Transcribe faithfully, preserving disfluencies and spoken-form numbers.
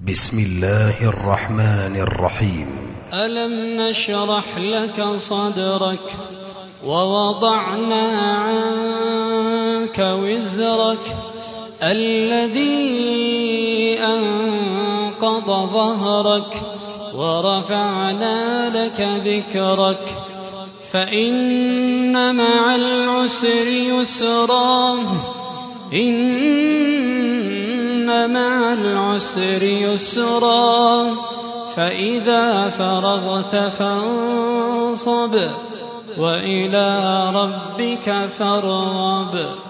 بسم الله الرحمن الرحيم. ألم نشرح لك صدرك ووضعنا عنك وزرك الذي أنقض ظهرك ورفعنا لك ذكرك فإن مع العسر يسرا إن مع العسر يسرا فإذا فرغت فانصب وإلى ربك فارغب.